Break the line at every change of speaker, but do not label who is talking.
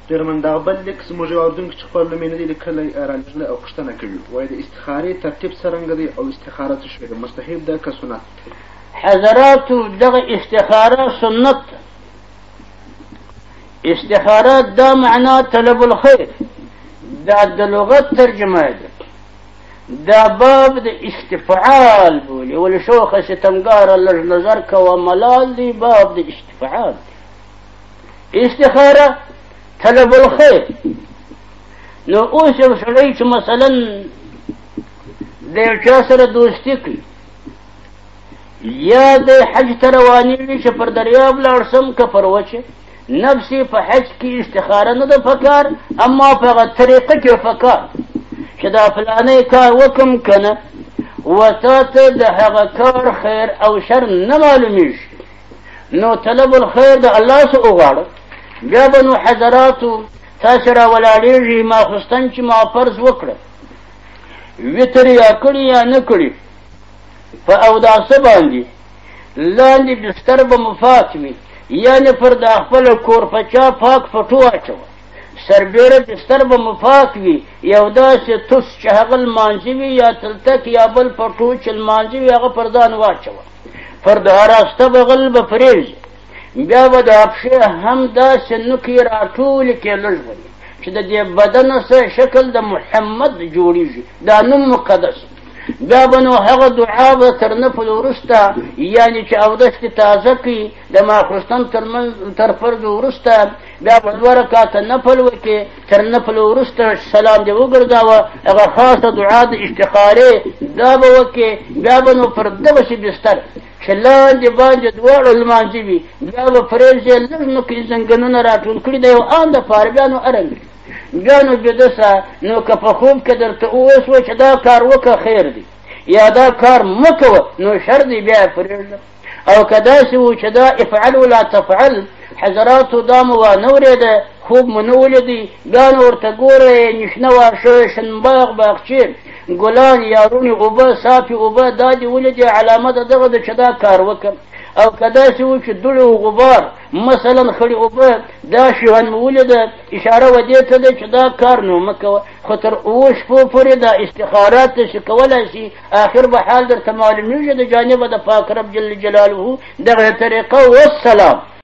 ډېرمن دغه بل لیک زموږ یو اورېدونکي چې خپل نوم یې نه دی لیکلی رالېږلی او پوښتنه کوي، وایي د استخارې ترتیب څرنګه دی او استخاره څه شی ده، مستحب ده که سنت؟
حضراتو دغه استخاره سنت ده. استخاره دا معنا طلب الخیر، دا د لغت ترجمه ده. دا باب د استفعال بولي، ولې شوخه ستمګاره لږ نظر کوه ملال دی، باب د استفعال دی. استخاره طلب الخیر. نو اوس یو سړی چې مثلا د یو چا سره دوستي کوي یا د حج ته روانېږي چې پر دریاب لاړ سم که پر وچه، نفس په حج کې استخاره نه ده پکار، اما په هغه طریقه کې پکار چې دا فلانی کار وکم که نه، و تا ته د هغه کار خیر او شر نه معلومیږي، نو طلب الخیر د الله څخه وغواړه. بیا به نو حضراتو تاسې راولاړېږي ماخوستن چې ما فرض وکړه، وتر یا کړي یا نه کړي، په اوداسه باندې لاندې بستر به مو پاک وي، یعنې پر دا خپل کور په چا پاک فټو اچوه، سربیره بستر به مو پاک وي، یو داسې توس چې هغه لمانځي وي یا تلتک یا بل پټو چې لمانځي وي هغه پر ځان واچوه، پر دا راسته بغل به پرېږدي، بیا به دا پښې هم داسې نوکې راټولې کې لږ ولي چې د دې بدن څه شکل د محمد جوړېږي، دا نوم مقدس. بیا به نو هغه دعا به تر نفل وروسته، یعنې چې اودس دې تازه کړي د ماخوستن تر فرض وروسته، بیا به 2 رکعته نفل وکړي، تر نفل وروسته سلام دې وګرځاوه، هغه خاصه دعا د استخارې دا به وکړي، بیا به نو پر دغسې بستر چې لاندې باندې دواړه لمانځي وي، بیا به پرېږدي لږ نو کې زنګنونه راټول کړي د یو آن دپاره، بیا نو ارنګ بیا نو بده سه، نو که په خوب کې درته ووسوه چې دا کار وکړه خیر دی، یا دا کار مه کوه نو شر دی، بیا یې پرېږده. او که داسې و چې دا افعل ولا تفعل، حضراتو دا مو وانه اورېده، خوب مو نه ولیدی، بیا نو ورته ګوره نشنه واښه، شنباغ، باغچې، ګلان، یارونې اوبه، صافې اوبه، دا دې ولیدې علامه د دغه ده چې دا کار وکړه. او که داسې و چې دوړې و غبار مثلا خړې اوبه، دا شیان مو ولیده، اشاره و دې ته ده چې دا کار نو مه کوه. خو تر 7 شپو پورې دا استخارات داسې کولی شي، آخر به حال درته معلومېږي د جانبه د پاک رب جل جلاله دغه طریقه. والسلام.